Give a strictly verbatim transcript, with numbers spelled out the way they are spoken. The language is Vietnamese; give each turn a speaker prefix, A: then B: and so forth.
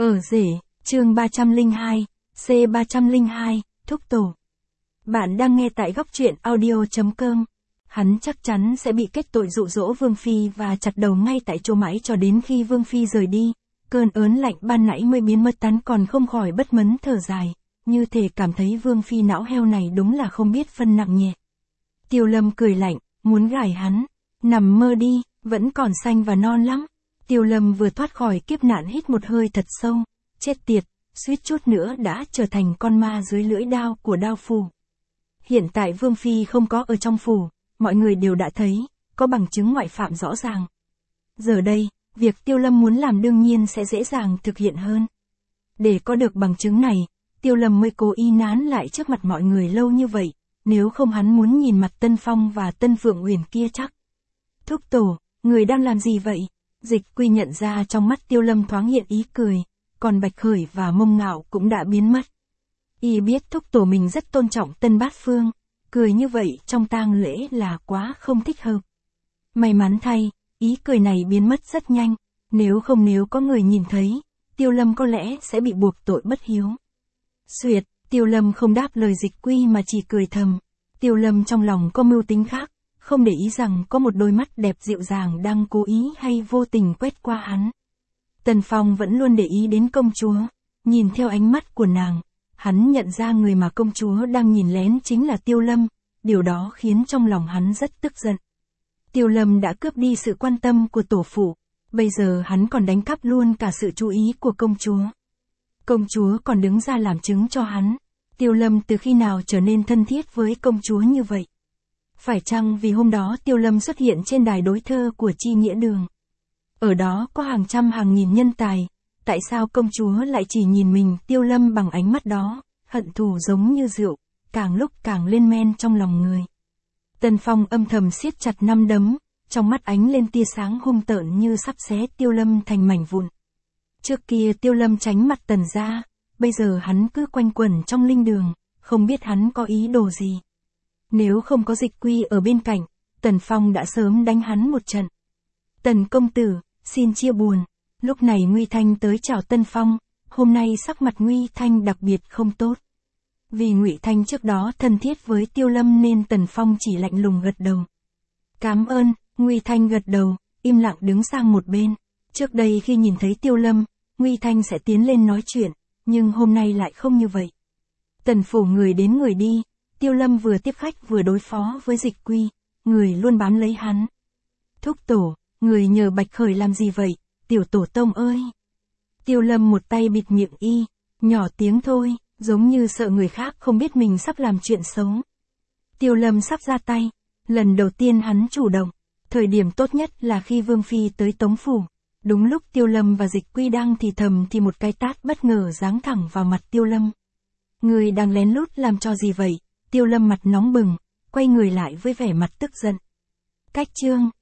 A: Ở rể, chương ba trăm lẻ hai, C ba trăm lẻ hai, thúc tổ. Bạn đang nghe tại góc truyện audio chấm com. Hắn chắc chắn sẽ bị kết tội dụ dỗ Vương Phi và chặt đầu ngay tại chỗ mãi cho đến khi Vương Phi rời đi. Cơn ớn lạnh ban nãy mới biến mất, hắn còn không khỏi bất mấn thở dài, như thể cảm thấy Vương Phi não heo này đúng là không biết phân nặng nhẹ. Tiêu Lâm cười lạnh, muốn gài hắn. Nằm mơ đi, vẫn còn xanh và non lắm. Tiêu Lâm vừa thoát khỏi kiếp nạn hít một hơi thật sâu, chết tiệt, suýt chút nữa đã trở thành con ma dưới lưỡi đao của đao phủ. Hiện tại Vương Phi không có ở trong phủ, mọi người đều đã thấy, có bằng chứng ngoại phạm rõ ràng. Giờ đây, việc Tiêu Lâm muốn làm đương nhiên sẽ dễ dàng thực hiện hơn. Để có được bằng chứng này, Tiêu Lâm mới cố ý nán lại trước mặt mọi người lâu như vậy, nếu không hắn muốn nhìn mặt Tân Phong và Tân Phượng Uyển kia chắc. Thúc tổ, người đang làm gì vậy? Dịch Quy nhận ra trong mắt Tiêu Lâm thoáng hiện ý cười, còn Bạch Khởi và Mông Ngạo cũng đã biến mất. Y biết thúc tổ mình rất tôn trọng Tân Bát Phương, cười như vậy trong tang lễ là quá không thích hợp. May mắn thay, ý cười này biến mất rất nhanh, nếu không nếu có người nhìn thấy, Tiêu Lâm có lẽ sẽ bị buộc tội bất hiếu. Xuyệt, Tiêu Lâm không đáp lời Dịch Quy mà chỉ cười thầm. Tiêu Lâm trong lòng có mưu tính khác, không để ý rằng có một đôi mắt đẹp dịu dàng đang cố ý hay vô tình quét qua hắn. Tần Phong vẫn luôn để ý đến công chúa, nhìn theo ánh mắt của nàng, hắn nhận ra người mà công chúa đang nhìn lén chính là Tiêu Lâm, điều đó khiến trong lòng hắn rất tức giận. Tiêu Lâm đã cướp đi sự quan tâm của tổ phụ, bây giờ hắn còn đánh cắp luôn cả sự chú ý của công chúa. Công chúa còn đứng ra làm chứng cho hắn, Tiêu Lâm từ khi nào trở nên thân thiết với công chúa như vậy? Phải chăng vì hôm đó Tiêu Lâm xuất hiện trên đài đối thơ của Chi Nghĩa Đường? Ở đó có hàng trăm hàng nghìn nhân tài, tại sao công chúa lại chỉ nhìn mình Tiêu Lâm bằng ánh mắt đó, hận thù giống như rượu, càng lúc càng lên men trong lòng người. Tần Phong âm thầm siết chặt nắm đấm, trong mắt ánh lên tia sáng hung tợn như sắp xé Tiêu Lâm thành mảnh vụn. Trước kia Tiêu Lâm tránh mặt Tần ra, bây giờ hắn cứ quanh quẩn trong linh đường, không biết hắn có ý đồ gì. Nếu không có Dịch Quy ở bên cạnh, Tần Phong đã sớm đánh hắn một trận. Tần công tử, xin chia buồn. Lúc này Nguy Thanh tới chào Tân Phong, hôm nay sắc mặt Nguy Thanh đặc biệt không tốt. Vì Ngụy Thanh trước đó thân thiết với Tiêu Lâm nên Tần Phong chỉ lạnh lùng gật đầu. Cảm ơn, Nguy Thanh gật đầu, im lặng đứng sang một bên. Trước đây khi nhìn thấy Tiêu Lâm, Nguy Thanh sẽ tiến lên nói chuyện, nhưng hôm nay lại không như vậy. Tần phủ người đến người đi, Tiêu Lâm vừa tiếp khách vừa đối phó với Dịch Quy, người luôn bám lấy hắn. Thúc tổ, người nhờ Bạch Khởi làm gì vậy, tiểu tổ tông ơi? Tiêu Lâm một tay bịt miệng y, nhỏ tiếng thôi, giống như sợ người khác không biết mình sắp làm chuyện xấu. Tiêu Lâm sắp ra tay, lần đầu tiên hắn chủ động, thời điểm tốt nhất là khi Vương Phi tới Tống phủ. Đúng lúc Tiêu Lâm và Dịch Quy đang thì thầm thì một cái tát bất ngờ giáng thẳng vào mặt Tiêu Lâm. Người đang lén lút làm cho gì vậy? Tiêu Lâm mặt nóng bừng, quay người lại với vẻ mặt tức giận. Cách chương